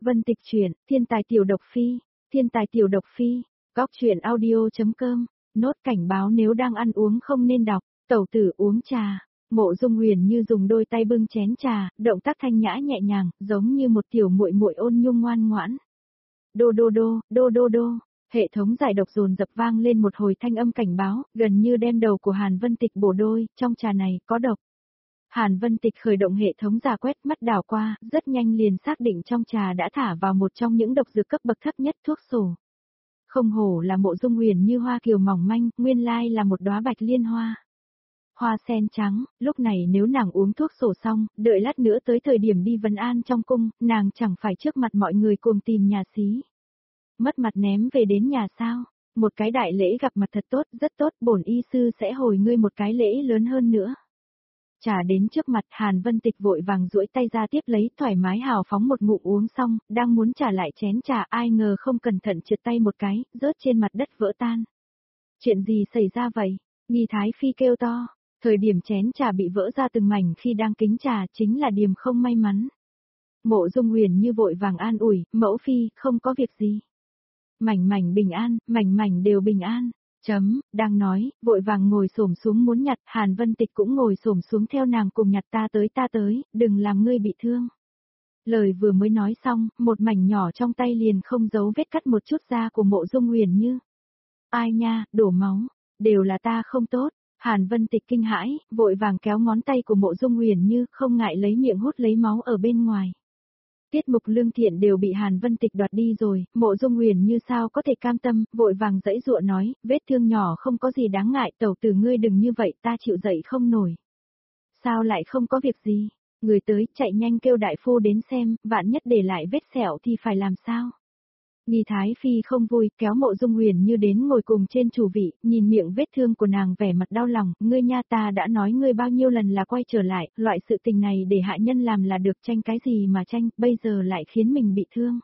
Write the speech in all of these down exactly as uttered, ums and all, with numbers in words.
Vân Tịch truyện, Thiên tài tiểu độc phi, Thiên tài tiểu độc phi, góc truyện audio.com, nốt cảnh báo nếu đang ăn uống không nên đọc, tẩu tử uống trà. Mộ Dung Huyền Như dùng đôi tay bưng chén trà, động tác thanh nhã nhẹ nhàng, giống như một tiểu muội muội ôn nhung ngoan ngoãn. Đô đô đô, đô đô đô, hệ thống giải độc dồn dập vang lên một hồi thanh âm cảnh báo, gần như đem đầu của Hàn Vân Tịch bổ đôi, trong trà này có độc. Hàn Vân Tịch khởi động hệ thống giả quét mắt đảo qua, rất nhanh liền xác định trong trà đã thả vào một trong những độc dược cấp bậc thấp nhất thuốc sổ. Không hổ là Mộ Dung Huyền Như hoa kiều mỏng manh, nguyên lai là một đóa bạch liên hoa. Hoa sen trắng, lúc này nếu nàng uống thuốc sổ xong, đợi lát nữa tới thời điểm đi vấn an trong cung, nàng chẳng phải trước mặt mọi người cùng tìm nhà xí. Mất mặt ném về đến nhà sao? Một cái đại lễ gặp mặt thật tốt, rất tốt, bổn y sư sẽ hồi ngươi một cái lễ lớn hơn nữa. Trà đến trước mặt, Hàn Vân Tịch vội vàng duỗi tay ra tiếp lấy, thoải mái hào phóng một ngụm uống xong, đang muốn trả lại chén trà, ai ngờ không cẩn thận trượt tay một cái, rớt trên mặt đất vỡ tan. Chuyện gì xảy ra vậy? Nghi Thái Phi kêu to. Thời điểm chén trà bị vỡ ra từng mảnh khi đang kính trà chính là điểm không may mắn. Mộ Dung Huyền Như vội vàng an ủi, mẫu phi, không có việc gì. Mảnh mảnh bình an, mảnh mảnh đều bình an. Chấm, đang nói, vội vàng ngồi xổm xuống muốn nhặt, Hàn Vân Tịch cũng ngồi xổm xuống theo nàng cùng nhặt, ta tới ta tới, đừng làm ngươi bị thương. Lời vừa mới nói xong, một mảnh nhỏ trong tay liền không giấu vết cắt một chút da của Mộ Dung Huyền Như. Ai nha, đổ máu, đều là ta không tốt. Hàn Vân Tịch kinh hãi, vội vàng kéo ngón tay của Mộ Dung Huyền Như, không ngại lấy miệng hút lấy máu ở bên ngoài. Tiết mục lương thiện đều bị Hàn Vân Tịch đoạt đi rồi, Mộ Dung Huyền Như sao có thể cam tâm, vội vàng giãy giụa nói, vết thương nhỏ không có gì đáng ngại, tẩu tử ngươi đừng như vậy, ta chịu dậy không nổi. Sao lại không có việc gì? Người tới, chạy nhanh kêu đại phu đến xem, vạn nhất để lại vết sẹo thì phải làm sao? Nghi Thái Phi không vui, kéo Mộ Dung Huyền Như đến ngồi cùng trên chủ vị, nhìn miệng vết thương của nàng vẻ mặt đau lòng, ngươi nha, ta đã nói ngươi bao nhiêu lần là quay trở lại, loại sự tình này để hạ nhân làm là được, tranh cái gì mà tranh, bây giờ lại khiến mình bị thương.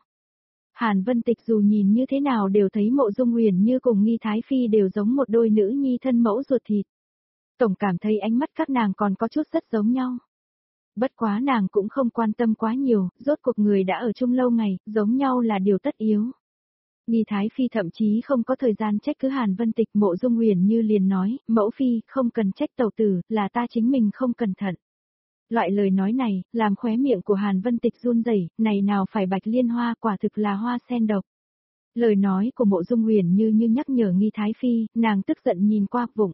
Hàn Vân Tịch dù nhìn như thế nào đều thấy Mộ Dung Huyền Như cùng Nghi Thái Phi đều giống một đôi nữ nhi thân mẫu ruột thịt. Tổng cảm thấy ánh mắt các nàng còn có chút rất giống nhau. Bất quá nàng cũng không quan tâm quá nhiều, rốt cuộc người đã ở chung lâu ngày, giống nhau là điều tất yếu. Nghi Thái Phi thậm chí không có thời gian trách cứ Hàn Vân Tịch, Mộ Dung Huyền Như liền nói, mẫu phi, không cần trách tẩu tử, là ta chính mình không cẩn thận. Loại lời nói này, làm khóe miệng của Hàn Vân Tịch run rẩy, này nào phải bạch liên hoa, quả thực là hoa sen độc. Lời nói của Mộ Dung Huyền Như như nhắc nhở Nghi Thái Phi, nàng tức giận nhìn qua vụng.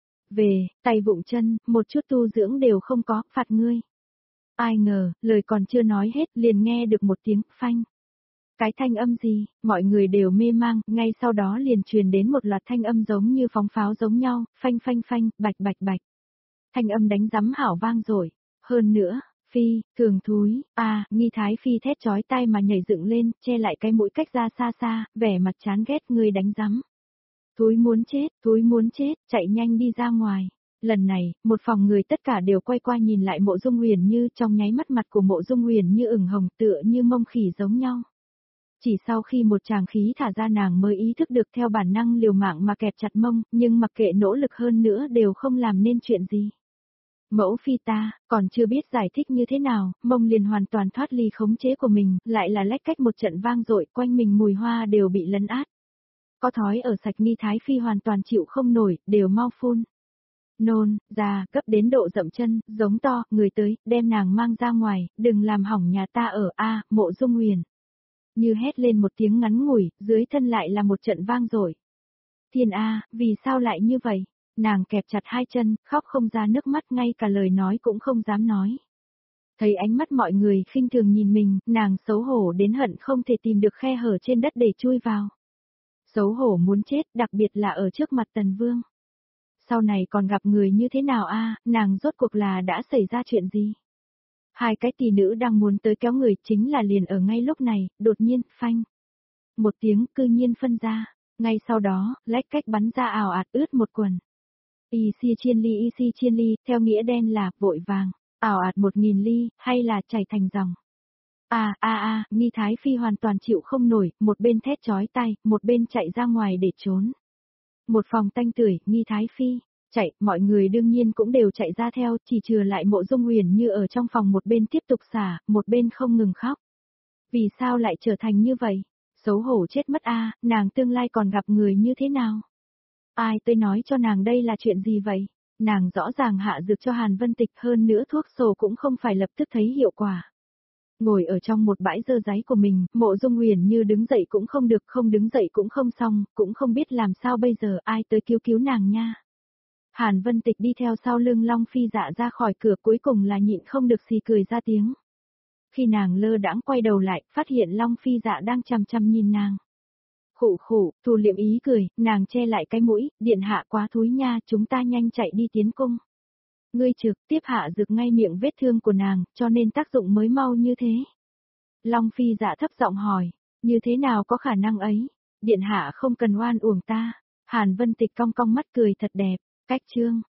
Về, tay vụng chân, một chút tu dưỡng đều không có, phạt ngươi. Ai ngờ, lời còn chưa nói hết, liền nghe được một tiếng phanh. Cái thanh âm gì, mọi người đều mê mang, ngay sau đó liền truyền đến một loạt thanh âm giống như phóng pháo giống nhau, phanh phanh phanh, bạch bạch bạch. Thanh âm đánh rắm hảo vang rồi. Hơn nữa, phi, thường thúi, à, Nghi Thái Phi thét chói tai mà nhảy dựng lên, che lại cái mũi cách ra xa xa, vẻ mặt chán ghét, người đánh rắm. Thúi muốn chết, thúi muốn chết, chạy nhanh đi ra ngoài. Lần này, một phòng người tất cả đều quay qua nhìn lại Mộ Dung Huyền Như, trong nháy mắt mặt của Mộ Dung Huyền Như ửng hồng tựa như mông khỉ giống nhau. Chỉ sau khi một tràng khí thả ra nàng mới ý thức được theo bản năng liều mạng mà kẹp chặt mông, nhưng mặc kệ nỗ lực hơn nữa đều không làm nên chuyện gì. Mẫu phi ta, còn chưa biết giải thích như thế nào, mông liền hoàn toàn thoát ly khống chế của mình, lại là lách cách một trận vang dội, quanh mình mùi hoa đều bị lấn át. Có thói ở sạch Nghi Thái Phi hoàn toàn chịu không nổi, đều mau phun. Nôn, ra, cấp đến độ dậm chân, giống to, người tới, đem nàng mang ra ngoài, đừng làm hỏng nhà ta ở A, Mộ Dung Huyền. Như hét lên một tiếng ngắn ngủi, dưới thân lại là một trận vang dội. Thiên A, vì sao lại như vậy? Nàng kẹp chặt hai chân, khóc không ra nước mắt, ngay cả lời nói cũng không dám nói. Thấy ánh mắt mọi người khinh thường nhìn mình, nàng xấu hổ đến hận không thể tìm được khe hở trên đất để chui vào. Xấu hổ muốn chết, đặc biệt là ở trước mặt Tần Vương. Sau này còn gặp người như thế nào a, nàng rốt cuộc là đã xảy ra chuyện gì? Hai cái tỷ nữ đang muốn tới kéo người, chính là liền ở ngay lúc này, đột nhiên, phanh. Một tiếng cư nhiên phân ra, ngay sau đó, lách cách bắn ra ảo ạt ướt một quần. Y si chiên ly y si chiên ly, theo nghĩa đen là, vội vàng, ảo ạt một nghìn ly, hay là chảy thành dòng. À, à, à, Nghi Thái Phi hoàn toàn chịu không nổi, một bên thét chói tai, một bên chạy ra ngoài để trốn. Một phòng tanh tưởi, Nghi Thái Phi, chạy, mọi người đương nhiên cũng đều chạy ra theo, chỉ trừ lại Mộ Dung Huyền Như ở trong phòng một bên tiếp tục xả, một bên không ngừng khóc. Vì sao lại trở thành như vậy? Xấu hổ chết mất a, nàng tương lai còn gặp người như thế nào? Ai tới nói cho nàng đây là chuyện gì vậy? Nàng rõ ràng hạ dược cho Hàn Vân Tịch, hơn nữa thuốc sổ cũng không phải lập tức thấy hiệu quả. Ngồi ở trong một bãi dơ dáy của mình, Mộ Dung Huyền Như đứng dậy cũng không được, không đứng dậy cũng không xong, cũng không biết làm sao bây giờ, ai tới cứu cứu nàng nha. Hàn Vân Tịch đi theo sau lưng Long Phi Dạ ra khỏi cửa, cuối cùng là nhịn không được xì cười ra tiếng. Khi nàng lơ đãng quay đầu lại, phát hiện Long Phi Dạ đang chằm chằm nhìn nàng. Khụ khụ, thu liệm ý cười, nàng che lại cái mũi, điện hạ quá thúi nha, chúng ta nhanh chạy đi tiến cung. Ngươi trực tiếp hạ dược ngay miệng vết thương của nàng, cho nên tác dụng mới mau như thế. Long Phi Dạ thấp giọng hỏi, như thế nào có khả năng ấy? Điện hạ không cần oan uổng ta. Hàn Vân Tịch cong cong mắt cười thật đẹp, cách chương.